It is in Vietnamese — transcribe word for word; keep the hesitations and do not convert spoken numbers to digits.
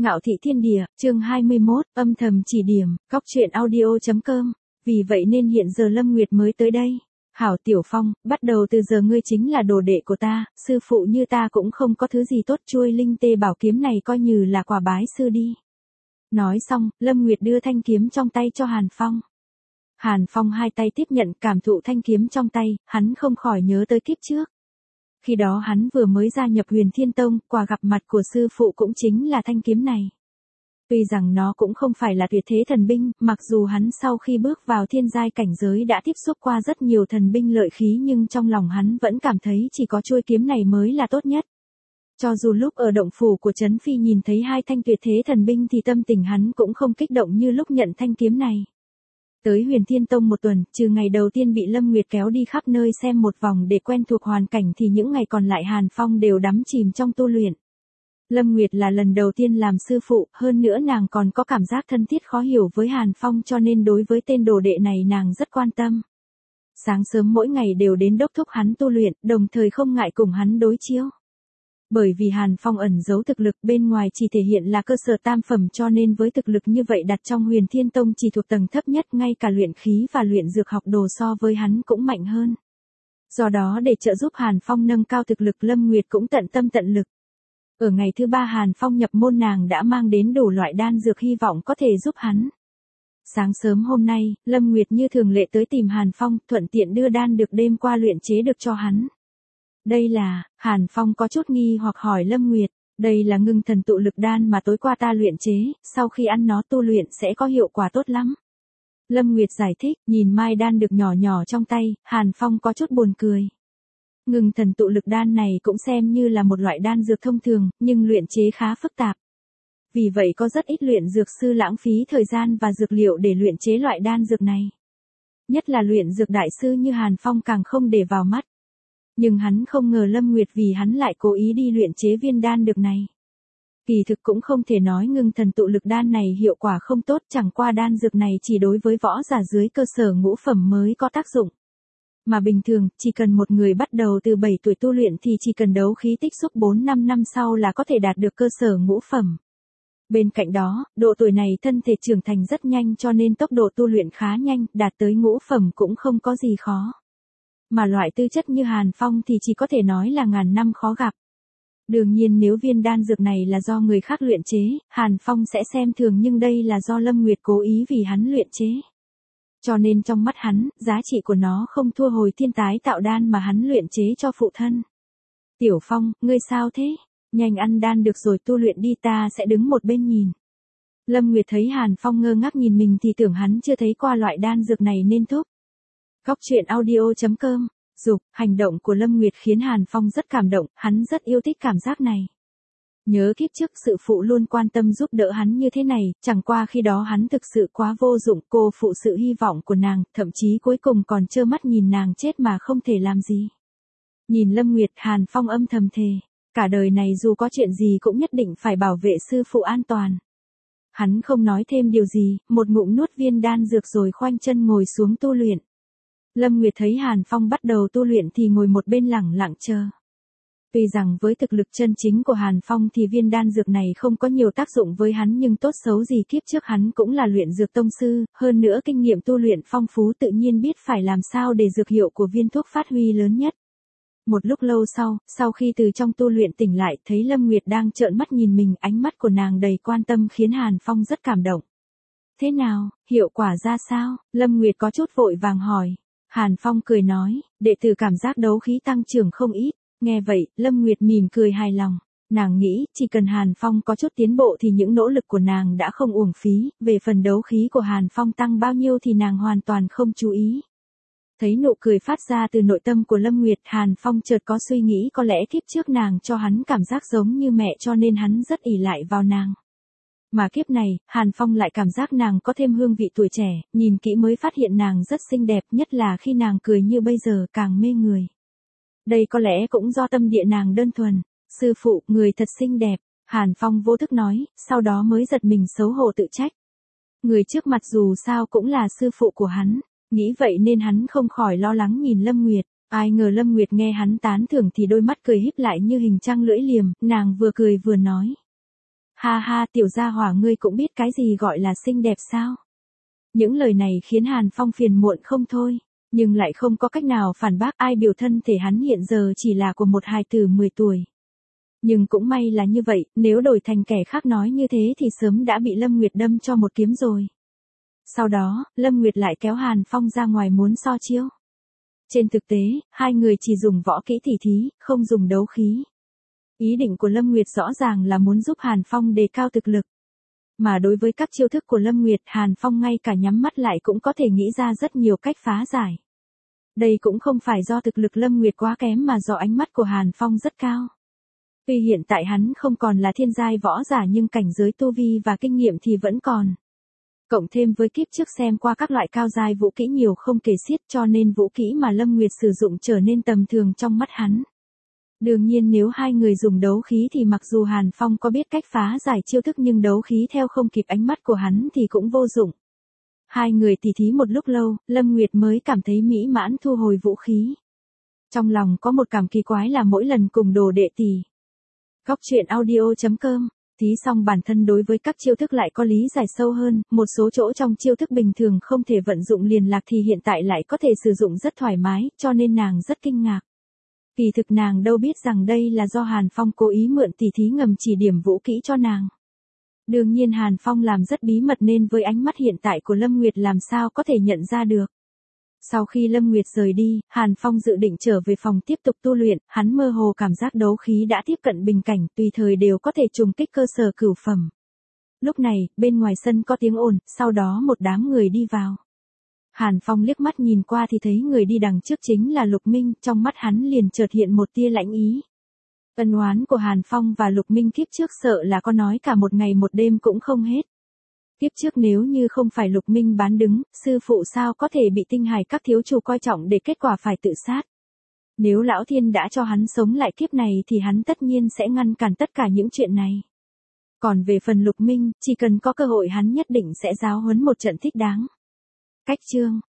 Ngạo thị thiên địa, chương hai mươi mốt, âm thầm chỉ điểm, góc truyện audio.com. Vì vậy nên hiện giờ Lâm Nguyệt mới tới đây. Hảo Tiểu Phong, bắt đầu từ giờ ngươi chính là đồ đệ của ta, sư phụ như ta cũng không có thứ gì tốt, chuôi linh tê bảo kiếm này coi như là quà bái sư đi. Nói xong, Lâm Nguyệt đưa thanh kiếm trong tay cho Hàn Phong. Hàn Phong hai tay tiếp nhận, cảm thụ thanh kiếm trong tay, hắn không khỏi nhớ tới kiếp trước. Khi đó hắn vừa mới gia nhập Huyền Thiên Tông, quà gặp mặt của sư phụ cũng chính là thanh kiếm này. Tuy rằng nó cũng không phải là tuyệt thế thần binh, mặc dù hắn sau khi bước vào thiên giai cảnh giới đã tiếp xúc qua rất nhiều thần binh lợi khí, nhưng trong lòng hắn vẫn cảm thấy chỉ có chuôi kiếm này mới là tốt nhất. Cho dù lúc ở động phủ của Trấn Phi nhìn thấy hai thanh tuyệt thế thần binh thì tâm tình hắn cũng không kích động như lúc nhận thanh kiếm này. Tới Huyền Thiên Tông một tuần, trừ ngày đầu tiên bị Lâm Nguyệt kéo đi khắp nơi xem một vòng để quen thuộc hoàn cảnh thì những ngày còn lại Hàn Phong đều đắm chìm trong tu luyện. Lâm Nguyệt là lần đầu tiên làm sư phụ, hơn nữa nàng còn có cảm giác thân thiết khó hiểu với Hàn Phong, cho nên đối với tên đồ đệ này nàng rất quan tâm. Sáng sớm mỗi ngày đều đến đốc thúc hắn tu luyện, đồng thời không ngại cùng hắn đối chiếu. Bởi vì Hàn Phong ẩn giấu thực lực bên ngoài chỉ thể hiện là cơ sở tam phẩm, cho nên với thực lực như vậy đặt trong Huyền Thiên Tông chỉ thuộc tầng thấp nhất, ngay cả luyện khí và luyện dược học đồ so với hắn cũng mạnh hơn. Do đó để trợ giúp Hàn Phong nâng cao thực lực, Lâm Nguyệt cũng tận tâm tận lực. Ở ngày thứ ba Hàn Phong nhập môn, nàng đã mang đến đủ loại đan dược hy vọng có thể giúp hắn. Sáng sớm hôm nay, Lâm Nguyệt như thường lệ tới tìm Hàn Phong, thuận tiện đưa đan được đêm qua luyện chế được cho hắn. Đây là, Hàn Phong có chút nghi hoặc hỏi Lâm Nguyệt, đây là ngưng thần tụ lực đan mà tối qua ta luyện chế, sau khi ăn nó tu luyện sẽ có hiệu quả tốt lắm. Lâm Nguyệt giải thích, nhìn mai đan được nhỏ nhỏ trong tay, Hàn Phong có chút buồn cười. Ngưng thần tụ lực đan này cũng xem như là một loại đan dược thông thường, nhưng luyện chế khá phức tạp. Vì vậy có rất ít luyện dược sư lãng phí thời gian và dược liệu để luyện chế loại đan dược này. Nhất là luyện dược đại sư như Hàn Phong càng không để vào mắt. Nhưng hắn không ngờ Lâm Nguyệt vì hắn lại cố ý đi luyện chế viên đan dược này. Kỳ thực cũng không thể nói ngưng thần tụ lực đan này hiệu quả không tốt, chẳng qua đan dược này chỉ đối với võ giả dưới cơ sở ngũ phẩm mới có tác dụng. Mà bình thường, chỉ cần một người bắt đầu từ bảy tuổi tu luyện thì chỉ cần đấu khí tích xúc bốn năm năm sau là có thể đạt được cơ sở ngũ phẩm. Bên cạnh đó, độ tuổi này thân thể trưởng thành rất nhanh, cho nên tốc độ tu luyện khá nhanh, đạt tới ngũ phẩm cũng không có gì khó. Mà loại tư chất như Hàn Phong thì chỉ có thể nói là ngàn năm khó gặp. Đương nhiên nếu viên đan dược này là do người khác luyện chế, Hàn Phong sẽ xem thường, nhưng đây là do Lâm Nguyệt cố ý vì hắn luyện chế. Cho nên trong mắt hắn, giá trị của nó không thua hồi thiên tái tạo đan mà hắn luyện chế cho phụ thân. Tiểu Phong, ngươi sao thế? Nhanh ăn đan được rồi tu luyện đi, ta sẽ đứng một bên nhìn. Lâm Nguyệt thấy Hàn Phong ngơ ngác nhìn mình thì tưởng hắn chưa thấy qua loại đan dược này nên thúc. Góc truyện audio.com. Dục, hành động của Lâm Nguyệt khiến Hàn Phong rất cảm động, hắn rất yêu thích cảm giác này. Nhớ kiếp trước sự phụ luôn quan tâm giúp đỡ hắn như thế này, chẳng qua khi đó hắn thực sự quá vô dụng, cô phụ sự hy vọng của nàng, thậm chí cuối cùng còn trơ mắt nhìn nàng chết mà không thể làm gì. Nhìn Lâm Nguyệt, Hàn Phong âm thầm thề, cả đời này dù có chuyện gì cũng nhất định phải bảo vệ sư phụ an toàn. Hắn không nói thêm điều gì, một ngụm nuốt viên đan dược rồi khoanh chân ngồi xuống tu luyện. Lâm Nguyệt thấy Hàn Phong bắt đầu tu luyện thì ngồi một bên lẳng lặng chờ. Tuy rằng với thực lực chân chính của Hàn Phong thì viên đan dược này không có nhiều tác dụng với hắn, nhưng tốt xấu gì kiếp trước hắn cũng là luyện dược tông sư, hơn nữa kinh nghiệm tu luyện phong phú, tự nhiên biết phải làm sao để dược hiệu của viên thuốc phát huy lớn nhất. Một lúc lâu sau, sau khi từ trong tu luyện tỉnh lại, thấy Lâm Nguyệt đang trợn mắt nhìn mình, ánh mắt của nàng đầy quan tâm khiến Hàn Phong rất cảm động. Thế nào, hiệu quả ra sao? Lâm Nguyệt có chút vội vàng hỏi. Hàn Phong cười nói, đệ tử cảm giác đấu khí tăng trưởng không ít. Nghe vậy, Lâm Nguyệt mỉm cười hài lòng. Nàng nghĩ, chỉ cần Hàn Phong có chút tiến bộ thì những nỗ lực của nàng đã không uổng phí, về phần đấu khí của Hàn Phong tăng bao nhiêu thì nàng hoàn toàn không chú ý. Thấy nụ cười phát ra từ nội tâm của Lâm Nguyệt, Hàn Phong chợt có suy nghĩ có lẽ kiếp trước nàng cho hắn cảm giác giống như mẹ cho nên hắn rất ỷ lại vào nàng. Mà kiếp này, Hàn Phong lại cảm giác nàng có thêm hương vị tuổi trẻ, nhìn kỹ mới phát hiện nàng rất xinh đẹp, nhất là khi nàng cười như bây giờ càng mê người. Đây có lẽ cũng do tâm địa nàng đơn thuần. Sư phụ, người thật xinh đẹp, Hàn Phong vô thức nói, sau đó mới giật mình xấu hổ tự trách. Người trước mặt dù sao cũng là sư phụ của hắn, nghĩ vậy nên hắn không khỏi lo lắng nhìn Lâm Nguyệt. Ai ngờ Lâm Nguyệt nghe hắn tán thưởng thì đôi mắt cười híp lại như hình trăng lưỡi liềm, nàng vừa cười vừa nói. Ha ha, tiểu gia hỏa ngươi cũng biết cái gì gọi là xinh đẹp sao? Những lời này khiến Hàn Phong phiền muộn không thôi, nhưng lại không có cách nào phản bác ai biểu thân thể hắn hiện giờ chỉ là của một hài tử mười tuổi. Nhưng cũng may là như vậy, nếu đổi thành kẻ khác nói như thế thì sớm đã bị Lâm Nguyệt đâm cho một kiếm rồi. Sau đó, Lâm Nguyệt lại kéo Hàn Phong ra ngoài muốn so chiêu. Trên thực tế, hai người chỉ dùng võ kỹ tỉ thí, không dùng đấu khí. Ý định của Lâm Nguyệt rõ ràng là muốn giúp Hàn Phong đề cao thực lực. Mà đối với các chiêu thức của Lâm Nguyệt, Hàn Phong ngay cả nhắm mắt lại cũng có thể nghĩ ra rất nhiều cách phá giải. Đây cũng không phải do thực lực Lâm Nguyệt quá kém mà do ánh mắt của Hàn Phong rất cao. Tuy hiện tại hắn không còn là thiên giai võ giả nhưng cảnh giới tu vi và kinh nghiệm thì vẫn còn. Cộng thêm với kiếp trước xem qua các loại cao giai vũ kỹ nhiều không kể xiết cho nên vũ kỹ mà Lâm Nguyệt sử dụng trở nên tầm thường trong mắt hắn. Đương nhiên nếu hai người dùng đấu khí thì mặc dù Hàn Phong có biết cách phá giải chiêu thức nhưng đấu khí theo không kịp ánh mắt của hắn thì cũng vô dụng. Hai người tỉ thí một lúc lâu, Lâm Nguyệt mới cảm thấy mỹ mãn thu hồi vũ khí. Trong lòng có một cảm kỳ quái là mỗi lần cùng đồ đệ tỷ. Góc truyện audio chấm com, thí xong bản thân đối với các chiêu thức lại có lý giải sâu hơn, một số chỗ trong chiêu thức bình thường không thể vận dụng liền lạc thì hiện tại lại có thể sử dụng rất thoải mái, cho nên nàng rất kinh ngạc. Kỳ thực nàng đâu biết rằng đây là do Hàn Phong cố ý mượn tỉ thí ngầm chỉ điểm vũ kỹ cho nàng. Đương nhiên Hàn Phong làm rất bí mật nên với ánh mắt hiện tại của Lâm Nguyệt làm sao có thể nhận ra được. Sau khi Lâm Nguyệt rời đi, Hàn Phong dự định trở về phòng tiếp tục tu luyện, hắn mơ hồ cảm giác đấu khí đã tiếp cận bình cảnh, tùy thời đều có thể trùng kích cơ sở cửu phẩm. Lúc này, bên ngoài sân có tiếng ồn, sau đó một đám người đi vào. Hàn Phong liếc mắt nhìn qua thì thấy người đi đằng trước chính là Lục Minh, trong mắt hắn liền chợt hiện một tia lãnh ý. Ân oán của Hàn Phong và Lục Minh kiếp trước sợ là có nói cả một ngày một đêm cũng không hết. Tiếp trước nếu như không phải Lục Minh bán đứng, sư phụ sao có thể bị Tinh Hải các thiếu chủ coi trọng để kết quả phải tự sát. Nếu Lão Thiên đã cho hắn sống lại kiếp này thì hắn tất nhiên sẽ ngăn cản tất cả những chuyện này. Còn về phần Lục Minh, chỉ cần có cơ hội hắn nhất định sẽ giáo huấn một trận thích đáng. Cách chương